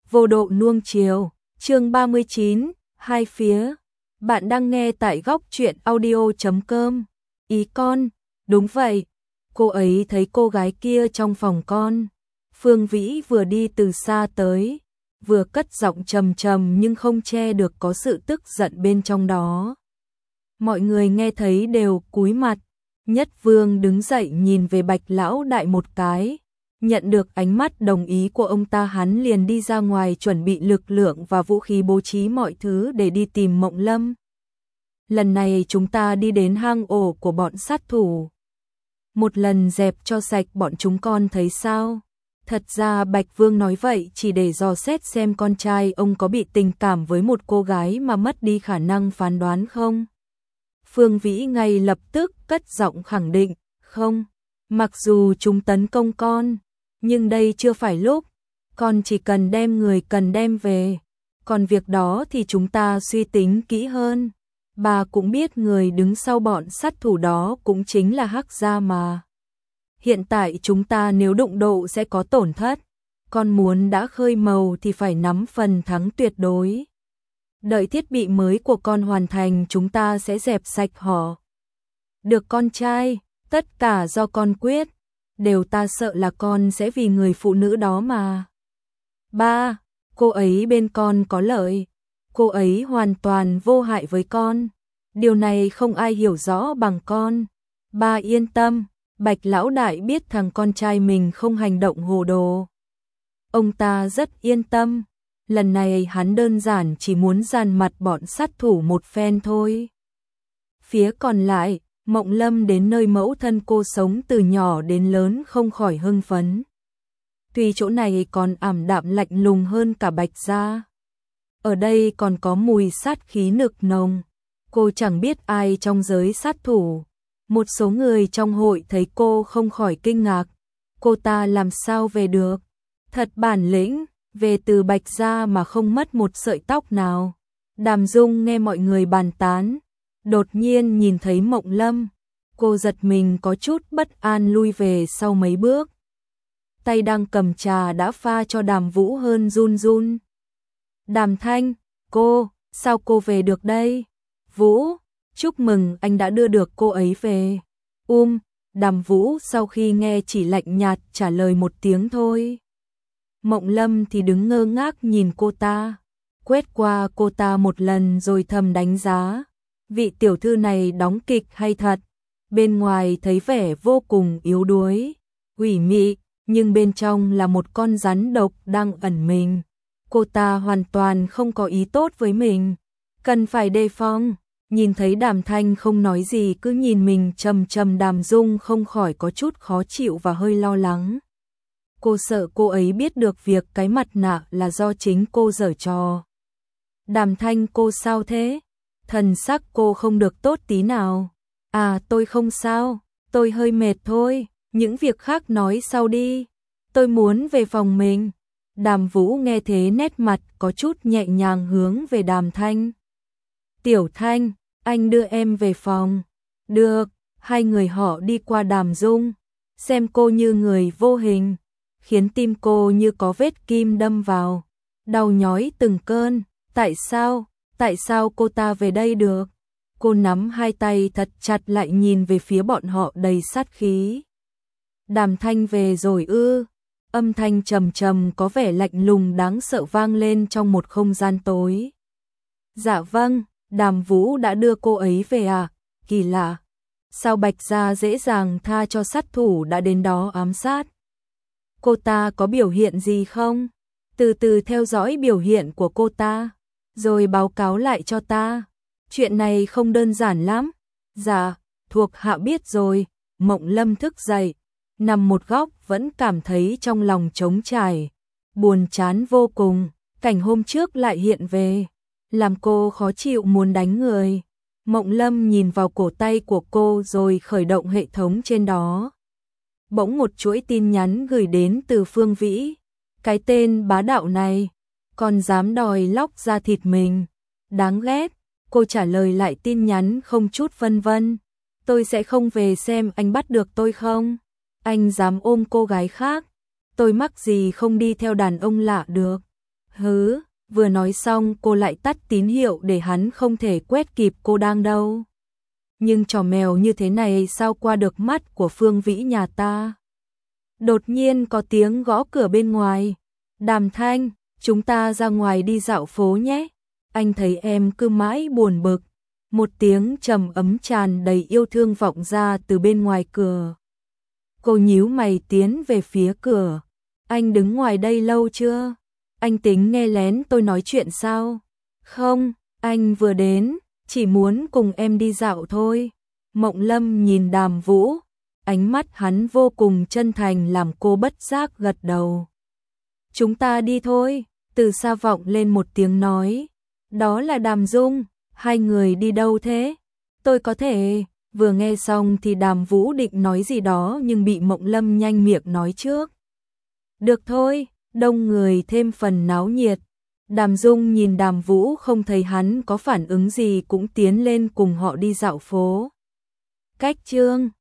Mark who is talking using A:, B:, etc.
A: Vô độ nuông chiều, chương 39, hai phía. Bạn đang nghe tại góc truyện audio.com. Ý con, đúng vậy. Cô ấy thấy cô gái kia trong phòng con. Phương Vĩ vừa đi từ xa tới, vừa cất giọng trầm trầm nhưng không che được có sự tức giận bên trong đó. Mọi người nghe thấy đều cúi mặt. Nhất Vương đứng dậy nhìn về Bạch lão đại một cái. Nhận được ánh mắt đồng ý của ông ta, hắn liền đi ra ngoài chuẩn bị lực lượng và vũ khí, bố trí mọi thứ để đi tìm Mộng Lâm. Lần này chúng ta đi đến hang ổ của bọn sát thủ. Một lần dẹp cho sạch bọn chúng, con thấy sao? Thật ra Bạch Vương nói vậy chỉ để dò xét xem con trai ông có bị tình cảm với một cô gái mà mất đi khả năng phán đoán không? Phương Vĩ ngay lập tức cất giọng khẳng định, không. Mặc dù chúng tấn công con, nhưng đây chưa phải lúc, con chỉ cần đem người cần đem về, còn việc đó thì chúng ta suy tính kỹ hơn. Bà cũng biết người đứng sau bọn sát thủ đó cũng chính là Hắc Gia mà. Hiện tại chúng ta nếu đụng độ sẽ có tổn thất, con muốn đã khơi màu thì phải nắm phần thắng tuyệt đối. Đợi thiết bị mới của con hoàn thành chúng ta sẽ dẹp sạch họ. Được con trai, tất cả do con quyết. Đều ta sợ là con sẽ vì người phụ nữ đó mà. Ba, cô ấy bên con có lợi. Cô ấy hoàn toàn vô hại với con. Điều này không ai hiểu rõ bằng con. Ba yên tâm, Bạch lão đại biết thằng con trai mình không hành động hồ đồ. Ông ta rất yên tâm. Lần này hắn đơn giản chỉ muốn dàn mặt bọn sát thủ một phen thôi. Phía còn lại, Mộng Lâm đến nơi mẫu thân cô sống từ nhỏ đến lớn không khỏi hưng phấn. Tuy chỗ này còn ảm đạm lạnh lùng hơn cả Bạch gia, ở đây còn có mùi sát khí nực nồng. Cô chẳng biết ai trong giới sát thủ. Một số người trong hội thấy cô không khỏi kinh ngạc. Cô ta làm sao về được? Thật bản lĩnh, về từ Bạch gia mà không mất một sợi tóc nào. Đàm Dung nghe mọi người bàn tán, đột nhiên nhìn thấy Mộng Lâm, cô giật mình có chút bất an lui về sau mấy bước. Tay đang cầm trà đã pha cho Đàm Vũ hơn run run. Đàm Thanh, sao cô về được đây? Vũ, chúc mừng anh đã đưa được cô ấy về. Đàm Vũ sau khi nghe chỉ lạnh nhạt trả lời một tiếng thôi. Mộng Lâm thì đứng ngơ ngác nhìn cô ta, quét qua cô ta một lần rồi thầm đánh giá. Vị tiểu thư này đóng kịch hay thật, bên ngoài thấy vẻ vô cùng yếu đuối, quỷ mị, nhưng bên trong là một con rắn độc đang ẩn mình. Cô ta hoàn toàn không có ý tốt với mình, cần phải đề phòng. Nhìn thấy Đàm Thanh không nói gì cứ nhìn mình chằm chằm, Đàm Dung không khỏi có chút khó chịu và hơi lo lắng. Cô sợ cô ấy biết được việc cái mặt nạ là do chính cô giở trò. Đàm Thanh, cô sao thế? Thần sắc cô không được tốt tí nào. À, tôi không sao, tôi hơi mệt thôi, những việc khác nói sau đi. Tôi muốn về phòng mình. Đàm Vũ nghe thế nét mặt có chút nhẹ nhàng hướng về Đàm Thanh. Tiểu Thanh, anh đưa em về phòng. Được, hai người họ đi qua Đàm Dung, xem cô như người vô hình, khiến tim cô như có vết kim đâm vào, đau nhói từng cơn. Tại sao cô ta về đây được? Cô nắm hai tay thật chặt lại nhìn về phía bọn họ đầy sát khí. Đàm Thanh về rồi ư? Âm thanh trầm trầm có vẻ lạnh lùng đáng sợ vang lên trong một không gian tối. Dạ vâng, Đàm Vũ đã đưa cô ấy về à? Kỳ lạ, sao Bạch gia dễ dàng tha cho sát thủ đã đến đó ám sát? Cô ta có biểu hiện gì không? Từ từ theo dõi biểu hiện của cô ta, rồi báo cáo lại cho ta. Chuyện này không đơn giản lắm. Dạ, thuộc hạ biết rồi. Mộng Lâm thức dậy, nằm một góc vẫn cảm thấy trong lòng trống trải, buồn chán vô cùng. Cảnh hôm trước lại hiện về, làm cô khó chịu muốn đánh người. Mộng Lâm nhìn vào cổ tay của cô rồi khởi động hệ thống trên đó. Bỗng một chuỗi tin nhắn gửi đến từ Phương Vĩ. Cái tên bá đạo này, còn dám đòi lóc da thịt mình. Đáng ghét. Cô trả lời lại tin nhắn không chút vân vân. Tôi sẽ không về xem anh bắt được tôi không? Anh dám ôm cô gái khác? Tôi mắc gì không đi theo đàn ông lạ được? Hứ, vừa nói xong cô lại tắt tín hiệu để hắn không thể quét kịp cô đang đâu. Nhưng trò mèo như thế này sao qua được mắt của Phương Vĩ nhà ta? Đột nhiên có tiếng gõ cửa bên ngoài. Đàm Thanh, chúng ta ra ngoài đi dạo phố nhé. Anh thấy em cứ mãi buồn bực. Một tiếng trầm ấm tràn đầy yêu thương vọng ra từ bên ngoài cửa. Cô nhíu mày tiến về phía cửa. Anh đứng ngoài đây lâu chưa? Anh tính nghe lén tôi nói chuyện sao? Không, anh vừa đến, chỉ muốn cùng em đi dạo thôi. Mộng Lâm nhìn Đàm Vũ, ánh mắt hắn vô cùng chân thành làm cô bất giác gật đầu. Chúng ta đi thôi, từ xa vọng lên một tiếng nói. Đó là Đàm Dung, hai người đi đâu thế? Tôi có thể, vừa nghe xong thì Đàm Vũ định nói gì đó nhưng bị Mộng Lâm nhanh miệng nói trước. Được thôi, đông người thêm phần náo nhiệt. Đàm Dung nhìn Đàm Vũ không thấy hắn có phản ứng gì cũng tiến lên cùng họ đi dạo phố. Cách chương